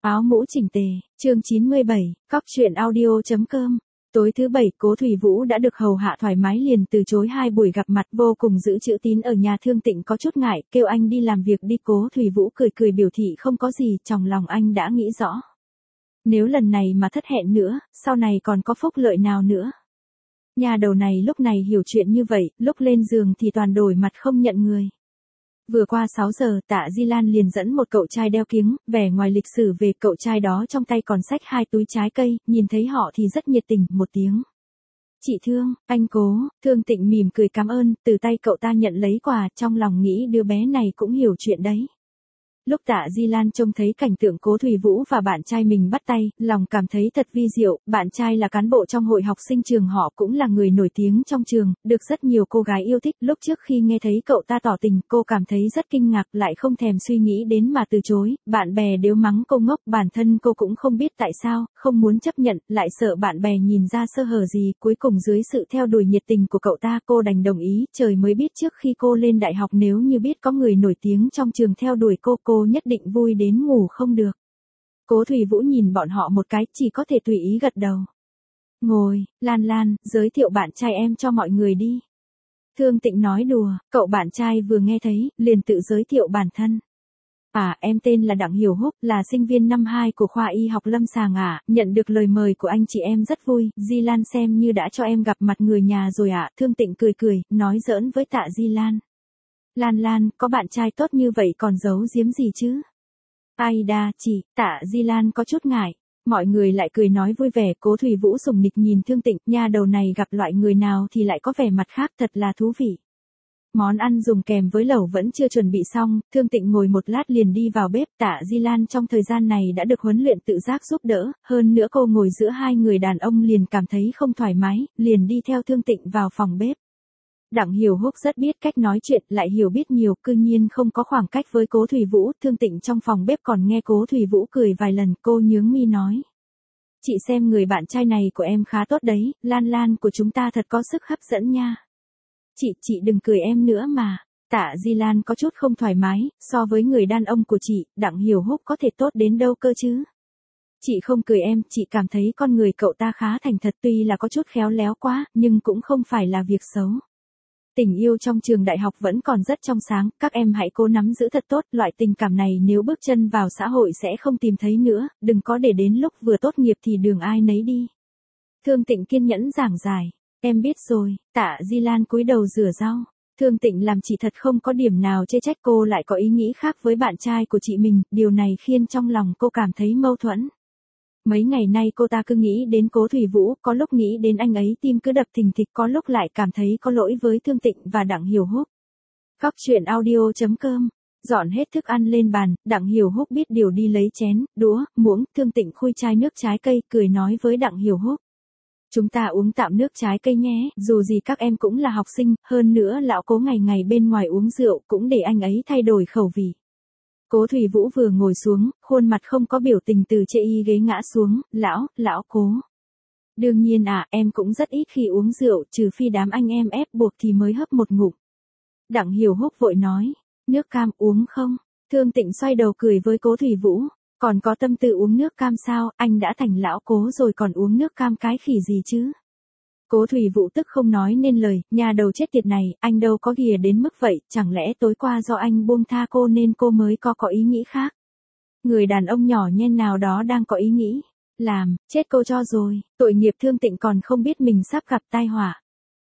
Áo mũ chỉnh tề, chương 97, cóc truyện audio.com. Tối thứ bảy, Cố Thủy Vũ đã được hầu hạ thoải mái liền từ chối 2 buổi gặp mặt, vô cùng giữ chữ tín ở nhà. Thương Tịnh có chút ngại, kêu anh đi làm việc đi. Cố Thủy Vũ cười cười biểu thị không có gì, trong lòng anh đã nghĩ rõ. Nếu lần này mà thất hẹn nữa, sau này còn có phúc lợi nào nữa. Nhà đầu này lúc này hiểu chuyện như vậy, lúc lên giường thì toàn đổi mặt không nhận người. Vừa qua 6 giờ, Tạ Di Lan liền dẫn một cậu trai đeo kiếng, vẻ ngoài lịch sử về. Cậu trai đó trong tay còn xách 2 túi trái cây, nhìn thấy họ thì rất nhiệt tình, một tiếng. Chị Thương, anh Cố. Thương Tịnh mỉm cười cảm ơn, từ tay cậu ta nhận lấy quà, trong lòng nghĩ đứa bé này cũng hiểu chuyện đấy. Lúc Tạ Di Lan trông thấy cảnh tượng Cố Thủy Vũ và bạn trai mình bắt tay, lòng cảm thấy thật vi diệu. Bạn trai là cán bộ trong hội học sinh trường họ, cũng là người nổi tiếng trong trường, được rất nhiều cô gái yêu thích. Lúc trước khi nghe thấy cậu ta tỏ tình, cô cảm thấy rất kinh ngạc, lại không thèm suy nghĩ đến mà từ chối. Bạn bè đều mắng cô ngốc, bản thân cô cũng không biết tại sao, không muốn chấp nhận, lại sợ bạn bè nhìn ra sơ hở gì. Cuối cùng dưới sự theo đuổi nhiệt tình của cậu ta, cô đành đồng ý. Trời mới biết trước khi cô lên đại học, nếu như biết có người nổi tiếng trong trường theo đuổi cô nhất định vui đến ngủ không được. Cố Thủy Vũ nhìn bọn họ một cái, chỉ có thể tùy ý gật đầu. Ngồi, Lan Lan, giới thiệu bạn trai em cho mọi người đi. Thương Tịnh nói đùa, cậu bạn trai vừa nghe thấy, liền tự giới thiệu bản thân. Em tên là Đặng Hiểu Húc, là sinh viên năm 2 của khoa y học lâm sàng nhận được lời mời của anh chị em rất vui. Di Lan xem như đã cho em gặp mặt người nhà rồi Thương Tịnh cười cười, nói giỡn với Tạ Di Lan. Lan Lan, có bạn trai tốt như vậy còn giấu giếm gì chứ? Ai đa, chị. Tạ Di Lan có chút ngại. Mọi người lại cười nói vui vẻ. Cố Thủy Vũ sùng nịch nhìn Thương Tịnh, nha đầu này gặp loại người nào thì lại có vẻ mặt khác, thật là thú vị. Món ăn dùng kèm với lẩu vẫn chưa chuẩn bị xong, Thương Tịnh ngồi một lát liền đi vào bếp. Tạ Di Lan trong thời gian này đã được huấn luyện tự giác giúp đỡ, hơn nữa cô ngồi giữa 2 người đàn ông liền cảm thấy không thoải mái, liền đi theo Thương Tịnh vào phòng bếp. Đặng Hiểu Húc rất biết cách nói chuyện, lại hiểu biết nhiều, cư nhiên không có khoảng cách với Cố Thủy Vũ. Thương Tịnh trong phòng bếp còn nghe Cố Thủy Vũ cười vài lần, cô nhướng mi nói. Chị xem người bạn trai này của em khá tốt đấy, Lan Lan của chúng ta thật có sức hấp dẫn nha. Chị đừng cười em nữa mà. Tạ Di Lan có chút không thoải mái, so với người đàn ông của chị, Đặng Hiểu Húc có thể tốt đến đâu cơ chứ. Chị không cười em, chị cảm thấy con người cậu ta khá thành thật, tuy là có chút khéo léo quá, nhưng cũng không phải là việc xấu. Tình yêu trong trường đại học vẫn còn rất trong sáng, các em hãy cố nắm giữ thật tốt, loại tình cảm này nếu bước chân vào xã hội sẽ không tìm thấy nữa, đừng có để đến lúc vừa tốt nghiệp thì đường ai nấy đi. Thương Tịnh kiên nhẫn giảng giải, em biết rồi. Tạ Di Lan cúi đầu rửa rau. Thương Tịnh làm chị thật không có điểm nào chê trách cô lại có ý nghĩ khác với bạn trai của chị mình, điều này khiến trong lòng cô cảm thấy mâu thuẫn. Mấy ngày nay cô ta cứ nghĩ đến Cố Thủy Vũ, có lúc nghĩ đến anh ấy tim cứ đập thình thịch, có lúc lại cảm thấy có lỗi với Thương Tịnh và Đặng Hiểu Húc. Cóc truyện audio.com. Dọn hết thức ăn lên bàn, Đặng Hiểu Húc biết điều đi lấy chén, đũa, muỗng. Thương Tịnh khui chai nước trái cây, cười nói với Đặng Hiểu Húc. Chúng ta uống tạm nước trái cây nhé, dù gì các em cũng là học sinh, hơn nữa lão Cố ngày ngày bên ngoài uống rượu, cũng để anh ấy thay đổi khẩu vị. Cố Thủy Vũ vừa ngồi xuống, khuôn mặt không có biểu tình, từ chê y ghế ngã xuống. Lão Cố. Đương nhiên em cũng rất ít khi uống rượu, trừ phi đám anh em ép buộc thì mới hấp một ngụm. Đặng Hiểu Húc vội nói, nước cam uống không? Thương Tịnh xoay đầu cười với Cố Thủy Vũ, còn có tâm tư uống nước cam sao, anh đã thành lão Cố rồi còn uống nước cam cái khỉ gì chứ? Cố Thủy Vũ tức không nói nên lời, nhà đầu chết tiệt này, anh đâu có ghìa đến mức vậy, chẳng lẽ tối qua do anh buông tha cô nên cô mới có ý nghĩ khác? Người đàn ông nhỏ nhen nào đó đang có ý nghĩ, chết cô cho rồi, tội nghiệp. Thương Tịnh còn không biết mình sắp gặp tai họa.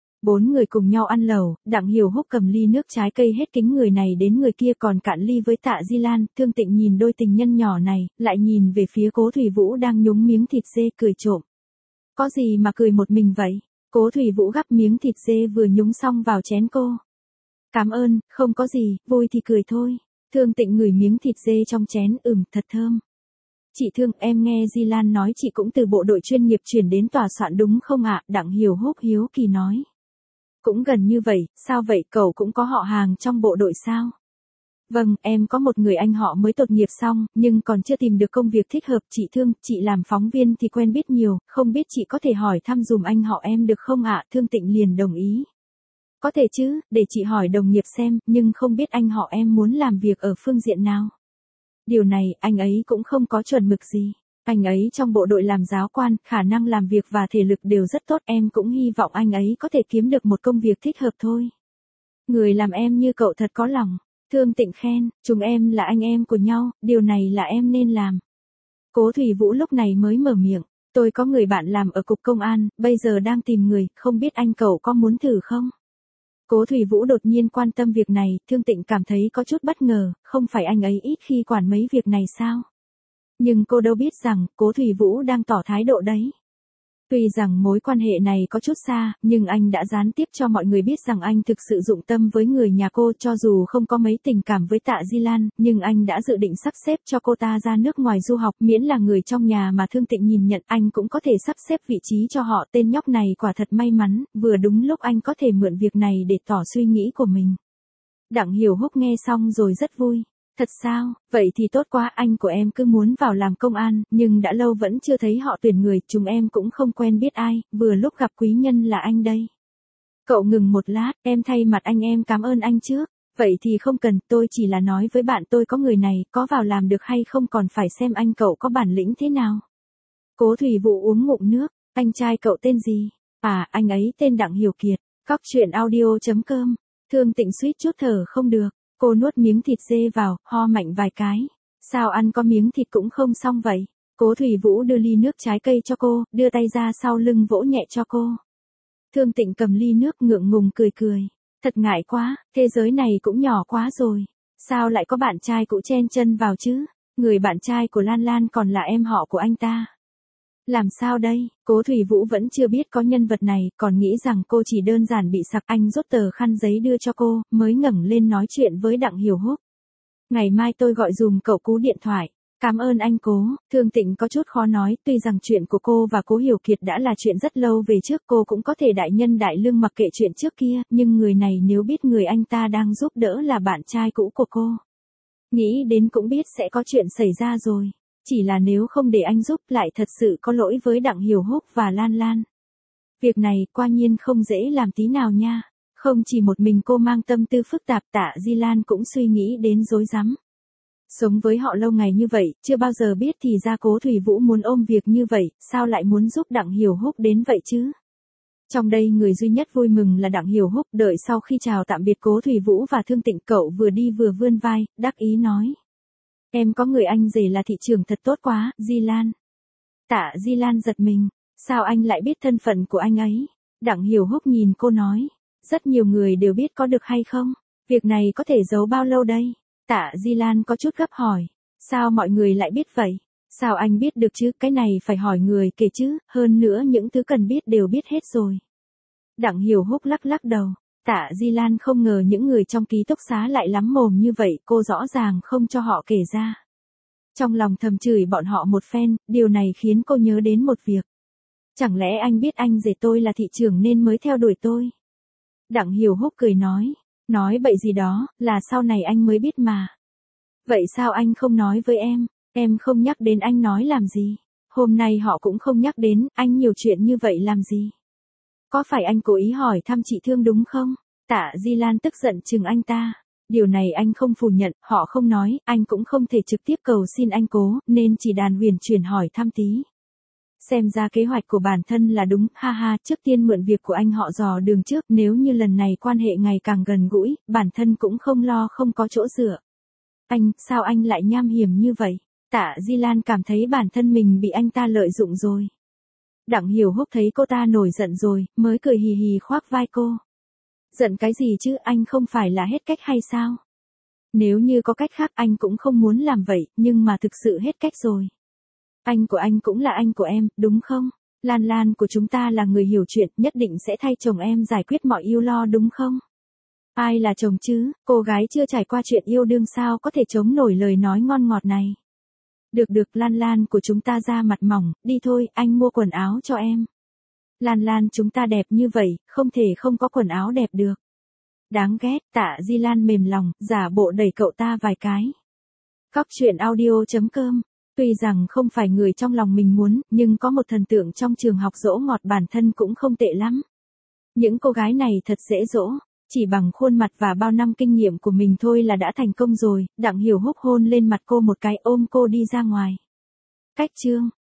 4 người cùng nhau ăn lẩu, Đặng Hiểu Húc cầm ly nước trái cây hết kính người này đến người kia còn cạn ly với Tạ Di Lan. Thương Tịnh nhìn đôi tình nhân nhỏ này, lại nhìn về phía Cố Thủy Vũ đang nhúng miếng thịt dê, cười trộm. Có gì mà cười một mình vậy? Cố Thủy Vũ gắp miếng thịt dê vừa nhúng xong vào chén cô. Cảm ơn, không có gì, vui thì cười thôi. Thương Tịnh ngửi miếng thịt dê trong chén, thật thơm. Chị Thương, em nghe Di Lan nói chị cũng từ bộ đội chuyên nghiệp chuyển đến tòa soạn đúng không ạ? Đặng Hiểu Húc hiếu kỳ nói. Cũng gần như vậy, sao vậy, cậu cũng có họ hàng trong bộ đội sao? Vâng, em có một người anh họ mới tốt nghiệp xong, nhưng còn chưa tìm được công việc thích hợp. Chị Thương, chị làm phóng viên thì quen biết nhiều, không biết chị có thể hỏi thăm dùm anh họ em được không ạ? Thương Tịnh liền đồng ý. Có thể chứ, để chị hỏi đồng nghiệp xem, nhưng không biết anh họ em muốn làm việc ở phương diện nào. Điều này, anh ấy cũng không có chuẩn mực gì. Anh ấy trong bộ đội làm giáo quan, khả năng làm việc và thể lực đều rất tốt, em cũng hy vọng anh ấy có thể kiếm được một công việc thích hợp thôi. Người làm em như cậu thật có lòng. Thương Tịnh khen, chúng em là anh em của nhau, điều này là em nên làm. Cố Thủy Vũ lúc này mới mở miệng, tôi có người bạn làm ở cục công an, bây giờ đang tìm người, không biết anh cậu có muốn thử không? Cố Thủy Vũ đột nhiên quan tâm việc này, Thương Tịnh cảm thấy có chút bất ngờ, không phải anh ấy ít khi quản mấy việc này sao? Nhưng cô đâu biết rằng, Cố Thủy Vũ đang tỏ thái độ đấy. Tuy rằng mối quan hệ này có chút xa, nhưng anh đã gián tiếp cho mọi người biết rằng anh thực sự dụng tâm với người nhà cô, cho dù không có mấy tình cảm với Tạ Di Lan, nhưng anh đã dự định sắp xếp cho cô ta ra nước ngoài du học, miễn là người trong nhà mà Thương Tịnh nhìn nhận, anh cũng có thể sắp xếp vị trí cho họ. Tên nhóc này quả thật may mắn, vừa đúng lúc anh có thể mượn việc này để tỏ suy nghĩ của mình. Đặng Hiểu Húc nghe xong rồi rất vui. Thật sao, vậy thì tốt quá, anh của em cứ muốn vào làm công an, nhưng đã lâu vẫn chưa thấy họ tuyển người, chúng em cũng không quen biết ai, vừa lúc gặp quý nhân là anh đây. Cậu ngừng một lát, em thay mặt anh em cảm ơn anh trước, vậy thì không cần, tôi chỉ là nói với bạn tôi có người này, có vào làm được hay không còn phải xem anh cậu có bản lĩnh thế nào. Cố Thủy Vũ uống ngụm nước, anh trai cậu tên gì? À, anh ấy tên Đặng Hiểu Kiệt, Cóc Truyện Audio.com, Thương Tịnh suýt chút thở không được. Cô nuốt miếng thịt dê vào, ho mạnh vài cái. Sao ăn có miếng thịt cũng không xong vậy? Cố Thủy Vũ đưa ly nước trái cây cho cô, đưa tay ra sau lưng vỗ nhẹ cho cô. Thương Tịnh cầm ly nước ngượng ngùng cười cười. Thật ngại quá, thế giới này cũng nhỏ quá rồi. Sao lại có bạn trai cũ chen chân vào chứ? Người bạn trai của Lan Lan còn là em họ của anh ta. Làm sao đây? Cố Thủy Vũ vẫn chưa biết có nhân vật này, còn nghĩ rằng cô chỉ đơn giản bị sặc. Anh rút tờ khăn giấy đưa cho cô, mới ngẩng lên nói chuyện với Đặng Hiểu Húc. Ngày mai tôi gọi dùm cậu cú điện thoại. Cảm ơn anh Cố. Thương Tịnh có chút khó nói, tuy rằng chuyện của cô và Cố Hiểu Kiệt đã là chuyện rất lâu về trước, cô cũng có thể đại nhân đại lương mặc kệ chuyện trước kia, nhưng người này nếu biết người anh ta đang giúp đỡ là bạn trai cũ của cô. Nghĩ đến cũng biết sẽ có chuyện xảy ra rồi. Chỉ là nếu không để anh giúp lại thật sự có lỗi với Đặng Hiểu Húc và Lan Lan. Việc này quả nhiên không dễ làm tí nào nha. Không chỉ một mình cô mang tâm tư phức tạp, Tạ Di Lan cũng suy nghĩ đến rối rắm. Sống với họ lâu ngày như vậy, chưa bao giờ biết thì ra Cố Thủy Vũ muốn ôm việc như vậy, sao lại muốn giúp Đặng Hiểu Húc đến vậy chứ? Trong đây người duy nhất vui mừng là Đặng Hiểu Húc, đợi sau khi chào tạm biệt Cố Thủy Vũ và Thương Tịnh, cậu vừa đi vừa vươn vai, đắc ý nói. Em có người anh rể là thị trưởng thật tốt quá, Di Lan. Tạ Di Lan giật mình, sao anh lại biết thân phận của anh ấy? Đặng Hiểu Húc nhìn cô nói, rất nhiều người đều biết có được hay không? Việc này có thể giấu bao lâu đây? Tạ Di Lan có chút gấp hỏi, sao mọi người lại biết vậy? Sao anh biết được chứ, cái này phải hỏi người kể chứ, hơn nữa những thứ cần biết đều biết hết rồi. Đặng Hiểu Húc lắc lắc đầu. Tạ Di Lan không ngờ những người trong ký túc xá lại lắm mồm như vậy, cô rõ ràng không cho họ kể ra. Trong lòng thầm chửi bọn họ một phen, điều này khiến cô nhớ đến một việc. Chẳng lẽ anh biết anh rể tôi là thị trưởng nên mới theo đuổi tôi? Đặng Hiểu Húc cười nói bậy gì đó, là sau này anh mới biết mà. Vậy sao anh không nói với em không nhắc đến anh nói làm gì? Hôm nay họ cũng không nhắc đến, anh nhiều chuyện như vậy làm gì? Có phải anh cố ý hỏi thăm chị Thương đúng không? Tạ Di Lan tức giận chừng anh ta. Điều này anh không phủ nhận, họ không nói, anh cũng không thể trực tiếp cầu xin anh Cố, nên chỉ đàn huyền chuyển hỏi thăm tí. Xem ra kế hoạch của bản thân là đúng, ha ha, trước tiên mượn việc của anh họ dò đường trước, nếu như lần này quan hệ ngày càng gần gũi, bản thân cũng không lo không có chỗ dựa. Sao anh lại nham hiểm như vậy? Tạ Di Lan cảm thấy bản thân mình bị anh ta lợi dụng rồi. Đặng Hiểu Húc thấy cô ta nổi giận rồi, mới cười hì hì khoác vai cô. Giận cái gì chứ, anh không phải là hết cách hay sao? Nếu như có cách khác anh cũng không muốn làm vậy, nhưng mà thực sự hết cách rồi. Anh của anh cũng là anh của em, đúng không? Lan Lan của chúng ta là người hiểu chuyện, nhất định sẽ thay chồng em giải quyết mọi ưu lo đúng không? Ai là chồng chứ, cô gái chưa trải qua chuyện yêu đương sao có thể chống nổi lời nói ngon ngọt này. Được, Lan Lan của chúng ta da mặt mỏng, đi thôi, anh mua quần áo cho em. Lan Lan chúng ta đẹp như vậy, không thể không có quần áo đẹp được. Đáng ghét, Tạ Di Lan mềm lòng, giả bộ đẩy cậu ta vài cái. Cóc Truyện Audio.com. Tuy rằng không phải người trong lòng mình muốn, nhưng có một thần tượng trong trường học dỗ ngọt bản thân cũng không tệ lắm. Những cô gái này thật dễ dỗ. chỉ bằng khuôn mặt và bao năm kinh nghiệm của mình thôi là đã thành công rồi. Đặng Hiểu Húc hôn lên mặt cô một cái, ôm cô đi ra ngoài. Cách chương